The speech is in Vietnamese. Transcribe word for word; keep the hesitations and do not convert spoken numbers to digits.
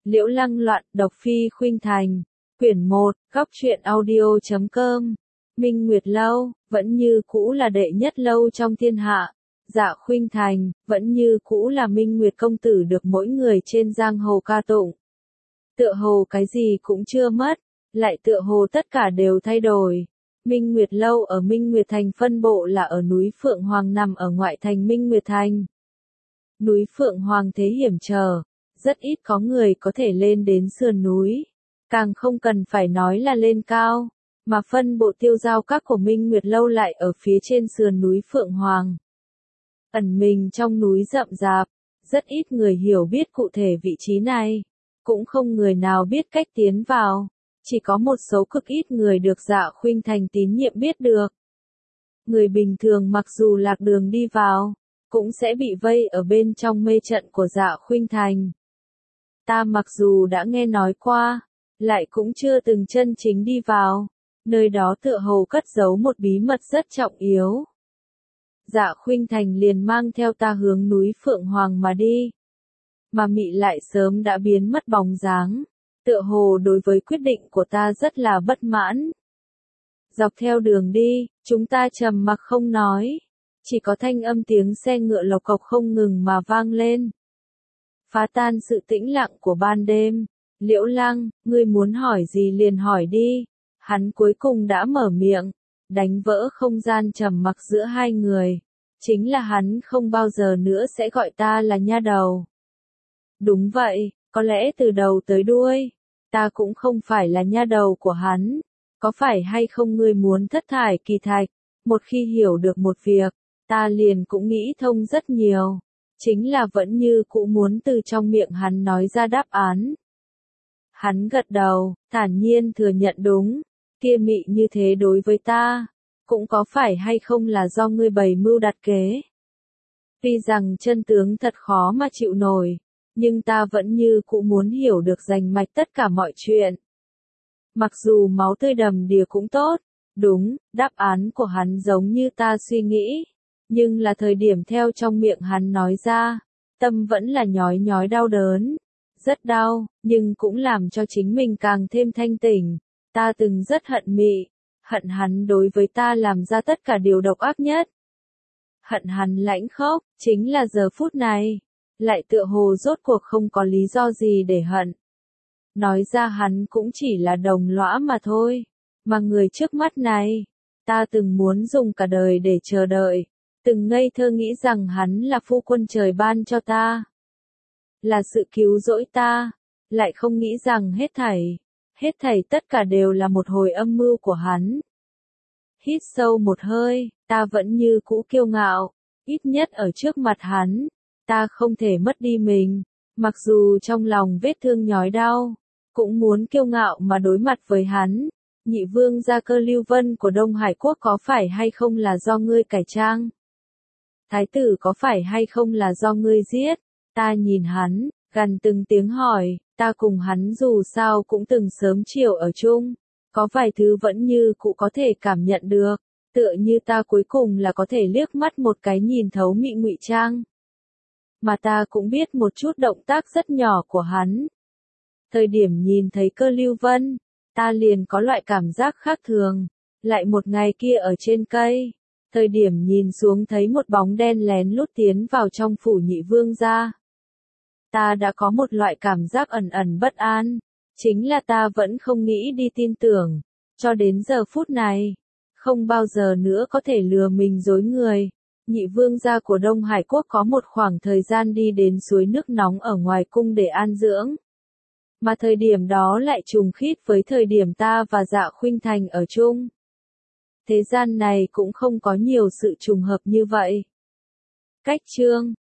Liễu Lăng loạn, độc phi khuynh thành. Quyển một, góc truyện audio chấm com. Minh Nguyệt Lâu, vẫn như cũ là đệ nhất lâu trong thiên hạ. Dạ khuynh thành, vẫn như cũ là Minh Nguyệt công tử được mỗi người trên giang hồ ca tụng. Tựa hồ cái gì cũng chưa mất, lại tựa hồ tất cả đều thay đổi. Minh Nguyệt Lâu ở Minh Nguyệt Thành phân bộ là ở núi Phượng Hoàng nằm ở ngoại thành Minh Nguyệt Thành. Núi Phượng Hoàng thế hiểm trở, rất ít có người có thể lên đến sườn núi. Càng không cần phải nói là lên cao, mà phân bộ tiêu giao các của Minh Nguyệt Lâu lại ở phía trên sườn núi Phượng Hoàng. Ẩn mình trong núi rậm rạp, rất ít người hiểu biết cụ thể vị trí này, cũng không người nào biết cách tiến vào, chỉ có một số cực ít người được Dạ khuynh thành tín nhiệm biết được. Người bình thường mặc dù lạc đường đi vào, cũng sẽ bị vây ở bên trong mê trận của Dạ khuynh thành. Ta mặc dù đã nghe nói qua, lại cũng chưa từng chân chính đi vào, nơi đó tựa hồ cất giấu một bí mật rất trọng yếu. Dạ khuynh thành liền mang theo ta hướng núi Phượng Hoàng mà đi. Mà Mị lại sớm đã biến mất bóng dáng, tựa hồ đối với quyết định của ta rất là bất mãn. Dọc theo đường đi, chúng ta trầm mặc không nói, chỉ có thanh âm tiếng xe ngựa lộc cộc không ngừng mà vang lên. Phá tan sự tĩnh lặng của ban đêm, Liễu Lăng, ngươi muốn hỏi gì liền hỏi đi. Hắn cuối cùng đã mở miệng, đánh vỡ không gian trầm mặc giữa hai người. Chính là hắn không bao giờ nữa sẽ gọi ta là nha đầu. Đúng vậy, có lẽ từ đầu tới đuôi, ta cũng không phải là nha đầu của hắn. Có phải hay không ngươi muốn thất thải kỳ thạch? Một khi hiểu được một việc, ta liền cũng nghĩ thông rất nhiều. Chính là vẫn như cũ muốn từ trong miệng hắn nói ra đáp án. Hắn gật đầu, thản nhiên thừa nhận đúng. Kia Mị như thế đối với ta, cũng có phải hay không là do ngươi bày mưu đặt kế. Tuy rằng chân tướng thật khó mà chịu nổi, nhưng ta vẫn như cũ muốn hiểu được rành mạch tất cả mọi chuyện. Mặc dù máu tươi đầm đìa cũng tốt, đúng, đáp án của hắn giống như ta suy nghĩ, nhưng là thời điểm theo trong miệng hắn nói ra, tâm vẫn là nhói nhói đau đớn, rất đau, nhưng cũng làm cho chính mình càng thêm thanh tỉnh. Ta từng rất hận Mị, hận hắn đối với ta làm ra tất cả điều độc ác nhất. Hận hắn lãnh khốc, chính là giờ phút này, lại tựa hồ rốt cuộc không có lý do gì để hận. Nói ra hắn cũng chỉ là đồng lõa mà thôi, mà người trước mắt này, ta từng muốn dùng cả đời để chờ đợi, từng ngây thơ nghĩ rằng hắn là phu quân trời ban cho ta, là sự cứu rỗi ta, lại không nghĩ rằng hết thảy, hết thảy tất cả đều là một hồi âm mưu của hắn. Hít sâu một hơi, ta vẫn như cũ kiêu ngạo, ít nhất ở trước mặt hắn, ta không thể mất đi mình, mặc dù trong lòng vết thương nhói đau, cũng muốn kiêu ngạo mà đối mặt với hắn. Nhị vương gia Cơ Lưu Vân của Đông Hải Quốc có phải hay không là do ngươi cải trang? Thái tử có phải hay không là do ngươi giết? Ta nhìn hắn, gằn từng tiếng hỏi, ta cùng hắn dù sao cũng từng sớm chiều ở chung, có vài thứ vẫn như cũ có thể cảm nhận được, tựa như ta cuối cùng là có thể liếc mắt một cái nhìn thấu Mị ngụy trang. Mà ta cũng biết một chút động tác rất nhỏ của hắn. Thời điểm nhìn thấy Cơ Lưu Vân, ta liền có loại cảm giác khác thường. Lại một ngày kia ở trên cây, thời điểm nhìn xuống thấy một bóng đen lén lút tiến vào trong phủ nhị vương gia. Ta đã có một loại cảm giác ẩn ẩn bất an, chính là ta vẫn không nghĩ đi tin tưởng, cho đến giờ phút này, không bao giờ nữa có thể lừa mình dối người. Nhị vương gia của Đông Hải Quốc có một khoảng thời gian đi đến suối nước nóng ở ngoài cung để an dưỡng. Mà thời điểm đó lại trùng khít với thời điểm ta và Dạ khuynh thành ở chung. Thế gian này cũng không có nhiều sự trùng hợp như vậy. Cách chương